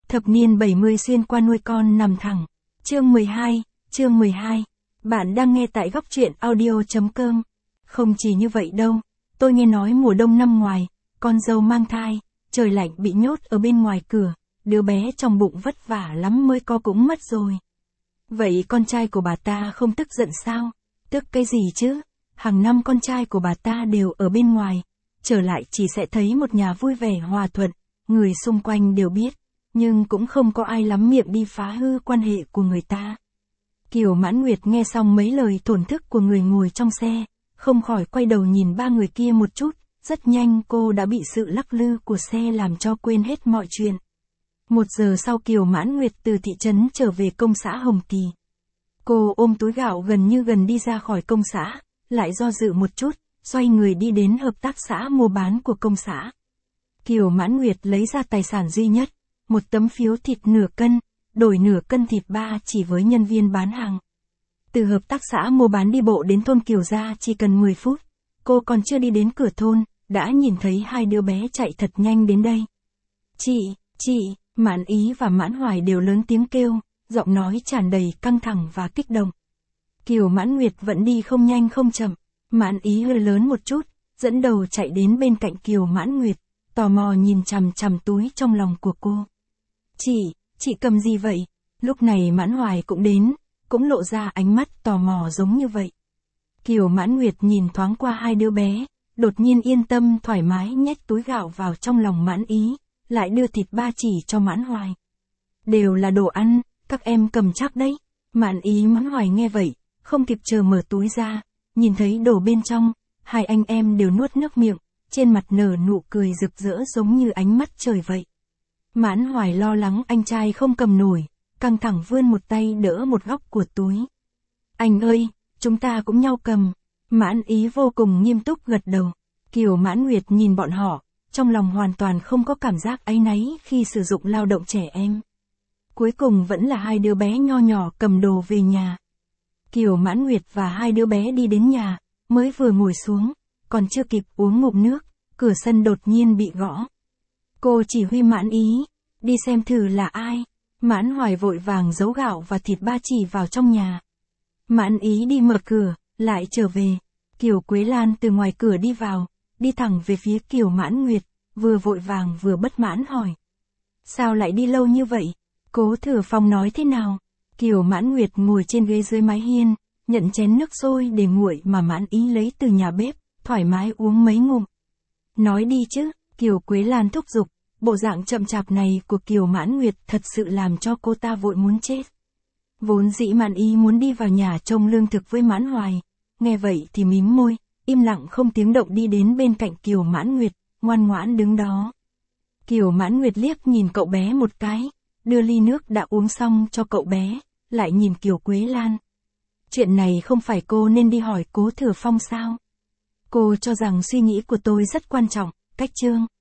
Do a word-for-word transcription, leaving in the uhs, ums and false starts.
Thập niên bảy mươi xuyên qua nuôi con nằm thẳng. Chương mười hai, chương mười hai. Bạn đang nghe tại góc truyện audio.com. Không chỉ như vậy đâu, tôi nghe nói mùa đông năm ngoài, con dâu mang thai, trời lạnh bị nhốt ở bên ngoài cửa, đứa bé trong bụng vất vả lắm mới có cũng mất rồi. Vậy con trai của bà ta không tức giận sao? Tức cái gì chứ? Hàng năm con trai của bà ta đều ở bên ngoài, trở lại chỉ sẽ thấy một nhà vui vẻ hòa thuận, người xung quanh đều biết, nhưng cũng không có ai lắm miệng đi phá hư quan hệ của người ta. Kiều Mãn Nguyệt nghe xong mấy lời thổn thức của người ngồi trong xe, không khỏi quay đầu nhìn ba người kia một chút, rất nhanh cô đã bị sự lắc lư của xe làm cho quên hết mọi chuyện. Một giờ sau Kiều Mãn Nguyệt từ thị trấn trở về công xã Hồng Kỳ. Cô ôm túi gạo gần như gần đi ra khỏi công xã, lại do dự một chút, xoay người đi đến hợp tác xã mua bán của công xã. Kiều Mãn Nguyệt lấy ra tài sản duy nhất, một tấm phiếu thịt nửa cân, đổi nửa cân thịt ba chỉ với nhân viên bán hàng. Từ hợp tác xã mua bán đi bộ đến thôn Kiều Gia chỉ cần mười phút, cô còn chưa đi đến cửa thôn, đã nhìn thấy hai đứa bé chạy thật nhanh đến đây. Chị, chị, Mãn Ý và Mãn Hoài đều lớn tiếng kêu, giọng nói tràn đầy căng thẳng và kích động. Kiều Mãn Nguyệt vẫn đi không nhanh không chậm, Mãn Ý hơi lớn một chút, dẫn đầu chạy đến bên cạnh Kiều Mãn Nguyệt, tò mò nhìn chằm chằm túi trong lòng của cô. Chị, chị cầm gì vậy? Lúc này Mãn Hoài cũng đến, cũng lộ ra ánh mắt tò mò giống như vậy. Kiều Mãn Nguyệt nhìn thoáng qua hai đứa bé, đột nhiên yên tâm thoải mái nhét túi gạo vào trong lòng Mãn Ý, lại đưa thịt ba chỉ cho Mãn Hoài. Đều là đồ ăn, các em cầm chắc đấy. Mãn Ý Mãn Hoài nghe vậy, không kịp chờ mở túi ra, nhìn thấy đồ bên trong, hai anh em đều nuốt nước miệng, trên mặt nở nụ cười rực rỡ giống như ánh mắt trời vậy. Mãn Hoài lo lắng anh trai không cầm nổi, căng thẳng vươn một tay đỡ một góc của túi. Anh ơi, chúng ta cũng nhau cầm. Mãn Ý vô cùng nghiêm túc gật đầu. Kiều Mãn Nguyệt nhìn bọn họ, trong lòng hoàn toàn không có cảm giác áy náy khi sử dụng lao động trẻ em. Cuối cùng vẫn là hai đứa bé nho nhỏ cầm đồ về nhà. Kiều Mãn Nguyệt và hai đứa bé đi đến nhà, mới vừa ngồi xuống, còn chưa kịp uống ngụm nước, cửa sân đột nhiên bị gõ. Cô chỉ huy Mãn Ý, đi xem thử là ai. Mãn Hoài vội vàng giấu gạo và thịt ba chỉ vào trong nhà. Mãn Ý đi mở cửa, lại trở về. Kiều Quế Lan từ ngoài cửa đi vào, đi thẳng về phía Kiều Mãn Nguyệt, vừa vội vàng vừa bất mãn hỏi. Sao lại đi lâu như vậy? Cố Thừa Phong nói thế nào? Kiều Mãn Nguyệt ngồi trên ghế dưới mái hiên, nhận chén nước sôi để nguội mà Mãn Ý lấy từ nhà bếp, thoải mái uống mấy ngụm. Nói đi chứ, Kiều Quế Lan thúc giục, bộ dạng chậm chạp này của Kiều Mãn Nguyệt thật sự làm cho cô ta vội muốn chết. Vốn dĩ Mãn Ý muốn đi vào nhà trông lương thực với Mãn Hoài, nghe vậy thì mím môi, im lặng không tiếng động đi đến bên cạnh Kiều Mãn Nguyệt, ngoan ngoãn đứng đó. Kiều Mãn Nguyệt liếc nhìn cậu bé một cái, đưa ly nước đã uống xong cho cậu bé, lại nhìn Kiều Quế Lan. Chuyện này không phải cô nên đi hỏi Cố Thừa Phong sao? Cô cho rằng suy nghĩ của tôi rất quan trọng, Cách Trương.